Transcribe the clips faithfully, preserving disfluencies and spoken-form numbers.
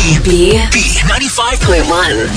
B. B. ninety-five point one.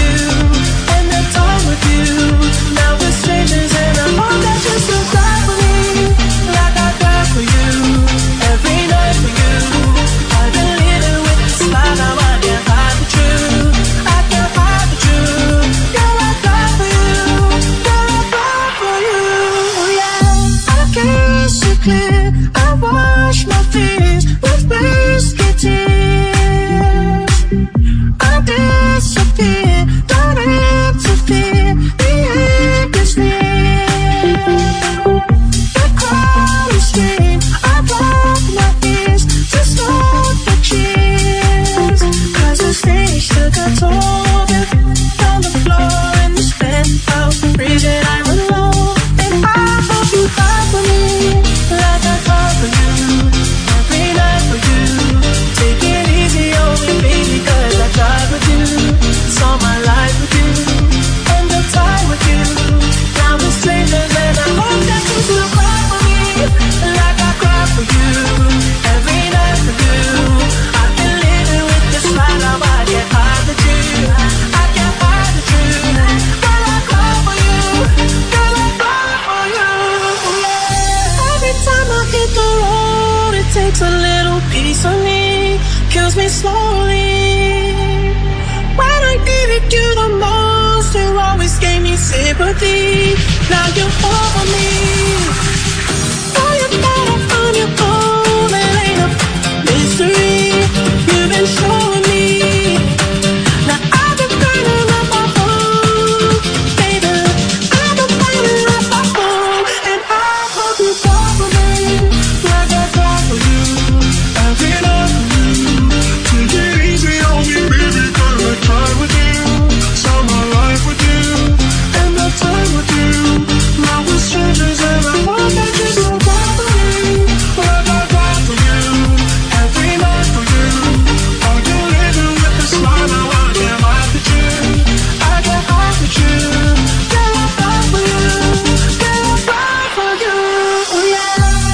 Now we're strangers and I hope that you still cry for me. sympathy. Now you're over me. Oh, you thought I found your own. It ain't a mystery. You've been showing me. Now I've been burning up my phone, baby. I've been burning up my phone, and I hope you fall for me, like I fall for you. I've been up for you. Take it easy on me, baby, 'cause I tried with you. Saw my life with you, and the time with you. Now we're strangers, and I want that you don't fall for me, like I fall for you. Every night for you. Are you living with the smile? Now I can't laugh at you. I can't laugh at you. Yeah, I fall for you. Yeah, I fall for you. Oh, yeah.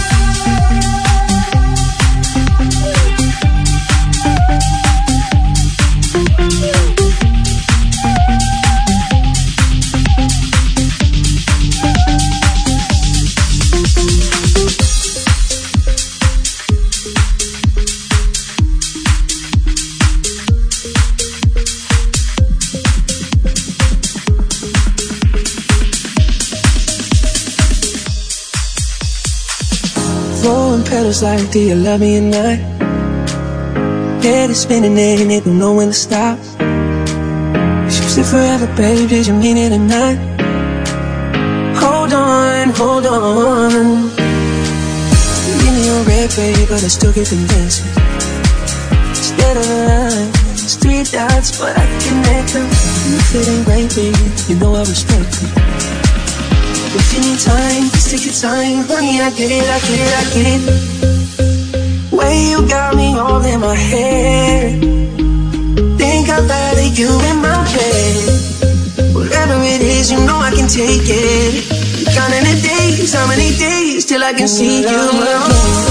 Throwing petals like, do you love me or not? Head is spinning and it don't know when to stop. You said forever, babe, did you mean it or not? Hold on, hold on. Give me your red, babe, but I still get convincing. Instead of a line, it's three dots, but I can connect them. If it ain't right, baby, you know I respect it. If you need time, just take your time. Honey, I get it, I get it, I get it. Way you got me all in my head. Think I'd rather you in my bed. Whatever it is, you know I can take it. Counting the days, how many days till I can see you again?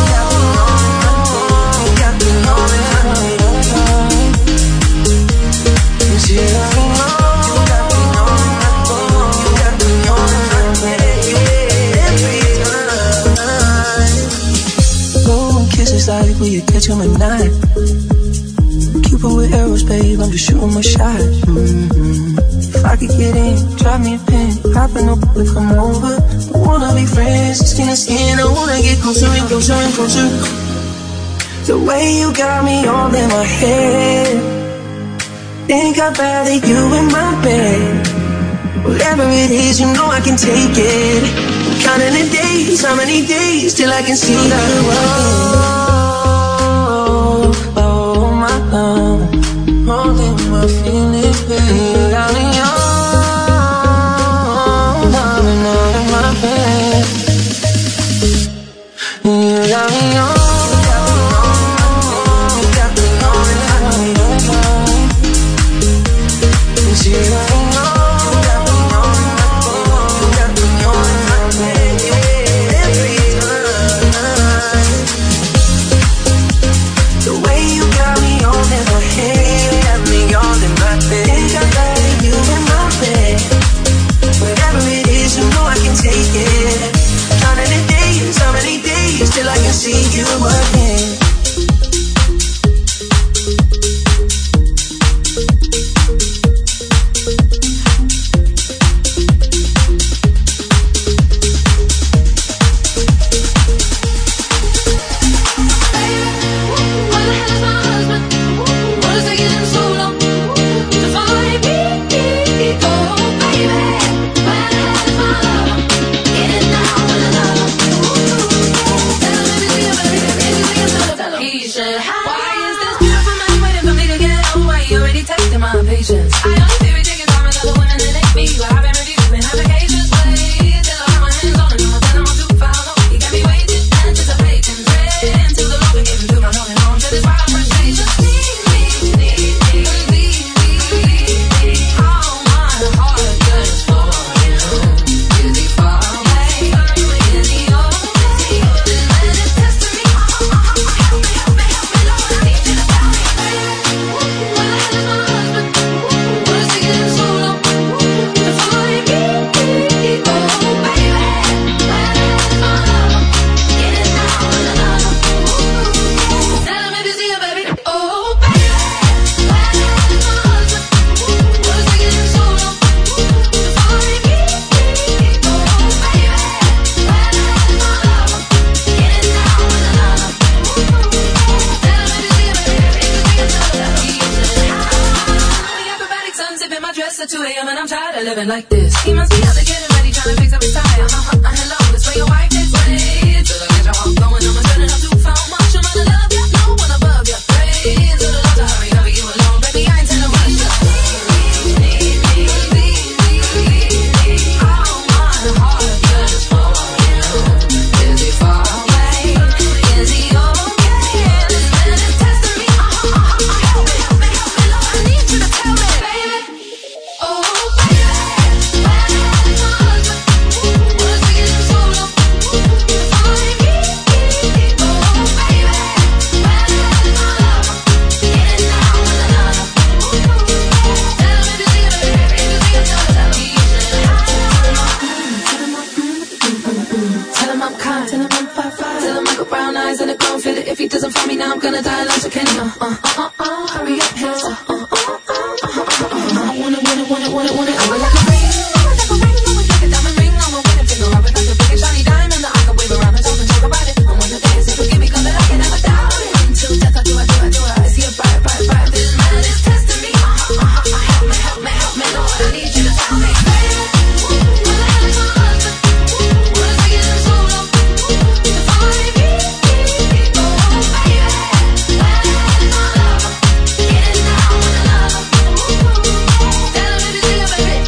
Got me all in my head. See, I know. Kisses like will you catch him at night? Cupid with arrows, babe, I'm just shooting my shot. Mm-hmm. If I could get in, drop me a pin, hop in the pool, come over. I wanna be friends, skin to skin, I wanna get closer and closer and closer. The way you got me all in my head. Think I'd rather you in my bed. Whatever it is, you know I can take it. Counting the days, how many days till I can see you again? Oh, oh, my love, holding my feelings, baby. Got me all, loving all in my bed. You got me all. Till I can see you again. in my dress at two a.m. and I'm tired of living like this. He must be out there getting ready, trying to fix up his tire. Uh-huh, uh, hello, this way your wife is way. Till I get your heart going, I'ma turn it up too far. Much I'm gonna love you, no one above you. Praise to the Lord to hurry, hurry you alone, baby. I ain't telling what you all my heart just for you. Is he far away? Is he okay? This man is testing me. Uh-huh, uh-huh, help me, help me, help me, Lord. I need you to tell me, baby. Oh, baby, where's my husband? Was taking so long to find me? Oh, baby, where's my lover? Getting down with another. Tell him if you see it, baby, if you see it, tell him he should hide. Tell him I'm kind, tell him I'm five five, tell him I got brown eyes and a grown fit it. If he doesn't find me now, I'm gonna die like a Kenny. Uh, uh, uh, uh, hurry up, hands up. Uh, uh, uh, uh, uh, uh, I wanna, wanna, wanna, wanna, wanna. I would like a ring, I would like a ring, I would like a diamond ring. I'm a wedding finger, I would like a big and shiny diamond that I can wave around and talk and talk about it. I wanna dance and forgive me 'cause I can never doubt it. Until death, I do, I do, I do. I see a bright, bright, bright. This man is testing me. Uh, uh, uh, uh, help me, help me, help me, Lord. I need you to tell me, baby. Where the hell is my husband? What is taking so long to find me? Oh, baby, where's my lover? Getting down with another. Tell him if you see it, baby.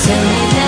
Tell me now.